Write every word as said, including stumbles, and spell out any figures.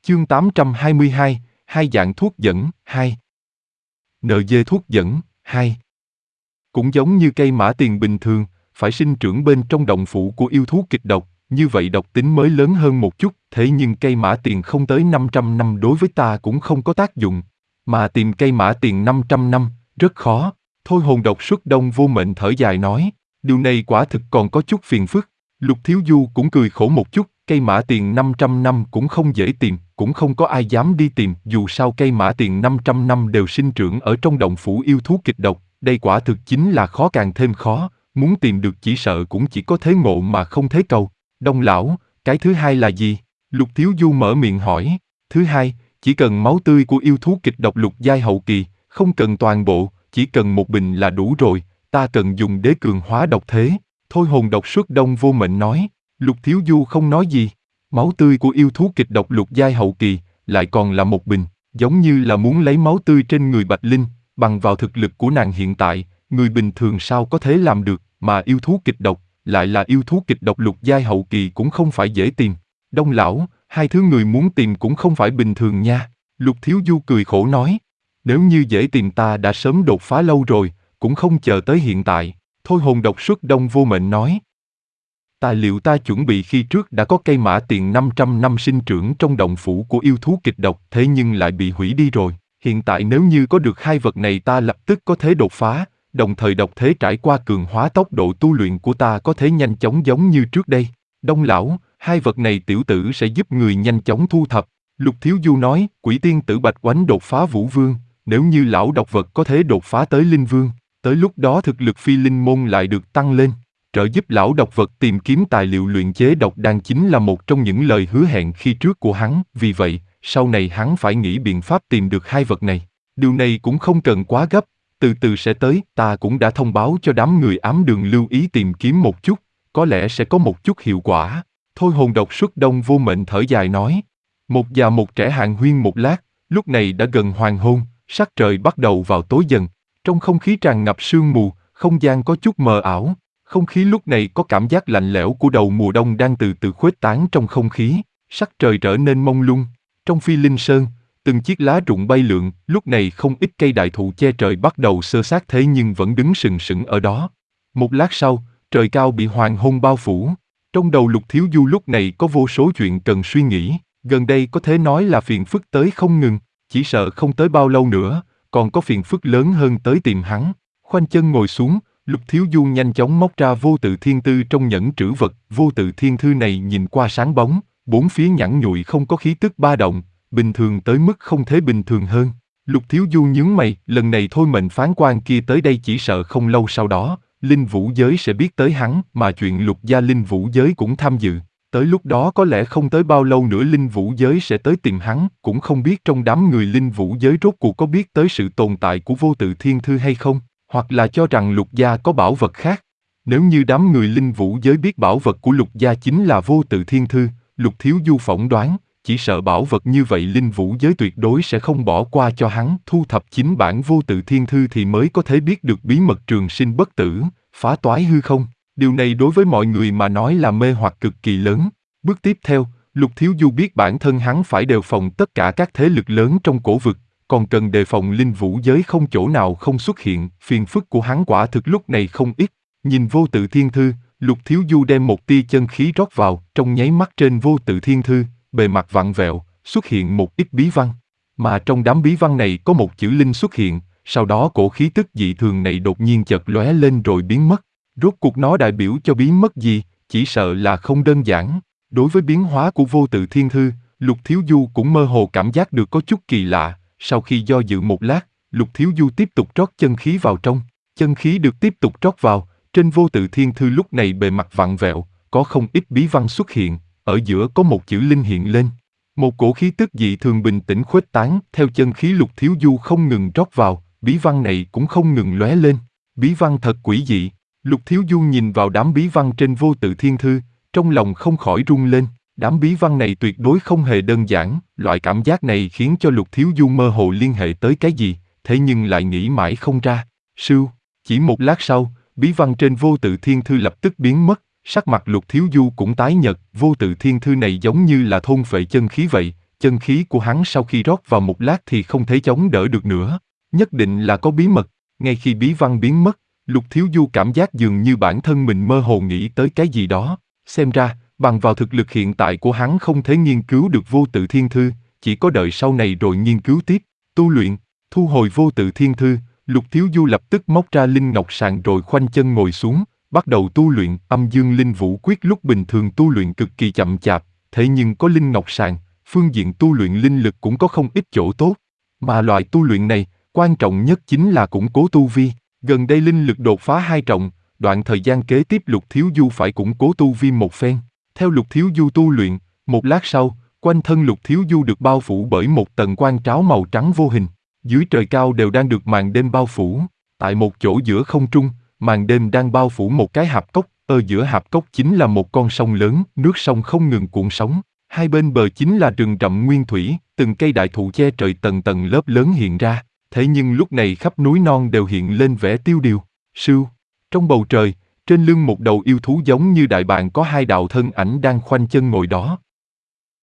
Chương tám trăm hai mươi hai, hai dạng thuốc dẫn, hai. Nợ dê thuốc dẫn, hai. Cũng giống như cây mã tiền bình thường, phải sinh trưởng bên trong động phủ của yêu thú kịch độc, như vậy độc tính mới lớn hơn một chút, thế nhưng cây mã tiền không tới năm trăm năm đối với ta cũng không có tác dụng. Mà tìm cây mã tiền năm trăm năm, rất khó. Thôi hồn độc xuất đông vô mệnh thở dài nói, điều này quả thực còn có chút phiền phức. Lục Thiếu Du cũng cười khổ một chút, cây mã tiền năm trăm năm cũng không dễ tìm, cũng không có ai dám đi tìm, dù sao cây mã tiền năm trăm năm đều sinh trưởng ở trong động phủ yêu thú kịch độc, đây quả thực chính là khó càng thêm khó, muốn tìm được chỉ sợ cũng chỉ có thế ngộ mà không thế cầu. Đông lão, cái thứ hai là gì? Lục Thiếu Du mở miệng hỏi. Thứ hai, chỉ cần máu tươi của yêu thú kịch độc lục giai hậu kỳ, không cần toàn bộ, chỉ cần một bình là đủ rồi, ta cần dùng để cường hóa độc thế. Thôi hồn độc xuất đông vô mệnh nói. Lục Thiếu Du không nói gì. Máu tươi của yêu thú kịch độc lục giai hậu kỳ, lại còn là một bình, giống như là muốn lấy máu tươi trên người Bạch Linh, bằng vào thực lực của nàng hiện tại, người bình thường sao có thể làm được, mà yêu thú kịch độc, lại là yêu thú kịch độc lục giai hậu kỳ cũng không phải dễ tìm. Đông lão, hai thứ người muốn tìm cũng không phải bình thường nha. Lục Thiếu Du cười khổ nói. Nếu như dễ tìm ta đã sớm đột phá lâu rồi, cũng không chờ tới hiện tại. Thôi hồn độc xuất đông vô mệnh nói. Tài liệu ta chuẩn bị khi trước đã có cây mã tiền năm trăm năm sinh trưởng trong động phủ của yêu thú kịch độc, thế nhưng lại bị hủy đi rồi. Hiện tại nếu như có được hai vật này ta lập tức có thể đột phá, đồng thời độc thế trải qua cường hóa tốc độ tu luyện của ta có thể nhanh chóng giống như trước đây. Đông lão, hai vật này tiểu tử sẽ giúp người nhanh chóng thu thập. Lục Thiếu Du nói, quỷ tiên tử Bạch Oánh đột phá Vũ Vương, nếu như lão độc vật có thể đột phá tới Linh Vương, tới lúc đó thực lực phi linh môn lại được tăng lên. Trợ giúp lão độc vật tìm kiếm tài liệu luyện chế độc đan chính là một trong những lời hứa hẹn khi trước của hắn, vì vậy, sau này hắn phải nghĩ biện pháp tìm được hai vật này. Điều này cũng không cần quá gấp, từ từ sẽ tới, ta cũng đã thông báo cho đám người ám đường lưu ý tìm kiếm một chút, có lẽ sẽ có một chút hiệu quả. Thôi hồn độc xuất đông vô mệnh thở dài nói. Một già một trẻ hàn huyên một lát, lúc này đã gần hoàng hôn, sắc trời bắt đầu vào tối dần, trong không khí tràn ngập sương mù, không gian có chút mờ ảo. Không khí lúc này có cảm giác lạnh lẽo của đầu mùa đông đang từ từ khuếch tán trong không khí, sắc trời trở nên mông lung. Trong Phi Linh Sơn, từng chiếc lá rụng bay lượn, lúc này không ít cây đại thụ che trời bắt đầu xơ xác thế nhưng vẫn đứng sừng sững ở đó. Một lát sau, trời cao bị hoàng hôn bao phủ. Trong đầu Lục Thiếu Du lúc này có vô số chuyện cần suy nghĩ, gần đây có thể nói là phiền phức tới không ngừng, chỉ sợ không tới bao lâu nữa, còn có phiền phức lớn hơn tới tìm hắn. Khoanh chân ngồi xuống, Lục Thiếu Du nhanh chóng móc ra vô tự thiên thư trong nhẫn trữ vật, vô tự thiên thư này nhìn qua sáng bóng, bốn phía nhẵn nhụi không có khí tức ba động, bình thường tới mức không thể bình thường hơn. Lục Thiếu Du nhướng mày, lần này thôi mệnh phán quan kia tới đây chỉ sợ không lâu sau đó, Linh Vũ Giới sẽ biết tới hắn, mà chuyện Lục gia Linh Vũ Giới cũng tham dự. Tới lúc đó có lẽ không tới bao lâu nữa Linh Vũ Giới sẽ tới tìm hắn, cũng không biết trong đám người Linh Vũ Giới rốt cuộc có biết tới sự tồn tại của vô tự thiên thư hay không, hoặc là cho rằng Lục gia có bảo vật khác. Nếu như đám người Linh Vũ Giới biết bảo vật của Lục gia chính là vô tự thiên thư, Lục Thiếu Du phỏng đoán, chỉ sợ bảo vật như vậy Linh Vũ Giới tuyệt đối sẽ không bỏ qua cho hắn, thu thập chính bản vô tự thiên thư thì mới có thể biết được bí mật trường sinh bất tử, phá toái hư không. Điều này đối với mọi người mà nói là mê hoặc cực kỳ lớn. Bước tiếp theo, Lục Thiếu Du biết bản thân hắn phải đề phòng tất cả các thế lực lớn trong cổ vực, còn cần đề phòng Linh Vũ Giới không chỗ nào không xuất hiện, phiền phức của hắn quả thực lúc này không ít. Nhìn vô tự thiên thư, Lục Thiếu Du đem một tia chân khí rót vào, trong nháy mắt trên vô tự thiên thư, bề mặt vặn vẹo, xuất hiện một ít bí văn. Mà trong đám bí văn này có một chữ linh xuất hiện, sau đó cổ khí tức dị thường này đột nhiên chợt lóe lên rồi biến mất. Rốt cuộc nó đại biểu cho biến mất gì, chỉ sợ là không đơn giản. Đối với biến hóa của vô tự thiên thư, Lục Thiếu Du cũng mơ hồ cảm giác được có chút kỳ lạ. Sau khi do dự một lát, Lục Thiếu Du tiếp tục rót chân khí vào trong. Chân khí được tiếp tục rót vào, trên vô tự thiên thư lúc này bề mặt vặn vẹo, có không ít bí văn xuất hiện, ở giữa có một chữ linh hiện lên. Một cổ khí tức dị thường bình tĩnh khuếch tán, theo chân khí Lục Thiếu Du không ngừng rót vào, bí văn này cũng không ngừng lóe lên. Bí văn thật quỷ dị. Lục Thiếu Du nhìn vào đám bí văn trên vô tự thiên thư, trong lòng không khỏi rung lên. Đám bí văn này tuyệt đối không hề đơn giản, loại cảm giác này khiến cho Lục Thiếu Du mơ hồ liên hệ tới cái gì, thế nhưng lại nghĩ mãi không ra. Sưu, chỉ một lát sau, bí văn trên vô tự thiên thư lập tức biến mất, sắc mặt Lục Thiếu Du cũng tái nhợt, vô tự thiên thư này giống như là thôn phệ chân khí vậy, chân khí của hắn sau khi rót vào một lát thì không thể chống đỡ được nữa. Nhất định là có bí mật. Ngay khi bí văn biến mất, Lục Thiếu Du cảm giác dường như bản thân mình mơ hồ nghĩ tới cái gì đó. Xem ra, bằng vào thực lực hiện tại của hắn không thể nghiên cứu được vô tự thiên thư, chỉ có đợi sau này rồi nghiên cứu tiếp. Tu luyện, thu hồi vô tự thiên thư, Lục Thiếu Du lập tức móc ra linh ngọc sàng rồi khoanh chân ngồi xuống, bắt đầu tu luyện âm dương linh vũ quyết. Lúc bình thường tu luyện cực kỳ chậm chạp, thế nhưng có linh ngọc sàng, phương diện tu luyện linh lực cũng có không ít chỗ tốt. Mà loại tu luyện này, quan trọng nhất chính là củng cố tu vi. Gần đây linh lực đột phá hai trọng, đoạn thời gian kế tiếp Lục Thiếu Du phải củng cố tu vi một phen. Theo Lục Thiếu Du tu luyện, một lát sau, quanh thân Lục Thiếu Du được bao phủ bởi một tầng quang tráo màu trắng vô hình. Dưới trời cao đều đang được màn đêm bao phủ. Tại một chỗ giữa không trung, màn đêm đang bao phủ một cái hạp cốc. Ở giữa hạp cốc chính là một con sông lớn, nước sông không ngừng cuộn sóng. Hai bên bờ chính là rừng rậm nguyên thủy, từng cây đại thụ che trời tầng tầng lớp lớn hiện ra. Thế nhưng lúc này khắp núi non đều hiện lên vẻ tiêu điều. Sưu, trong bầu trời, trên lưng một đầu yêu thú giống như đại bàng có hai đạo thân ảnh đang khoanh chân ngồi đó.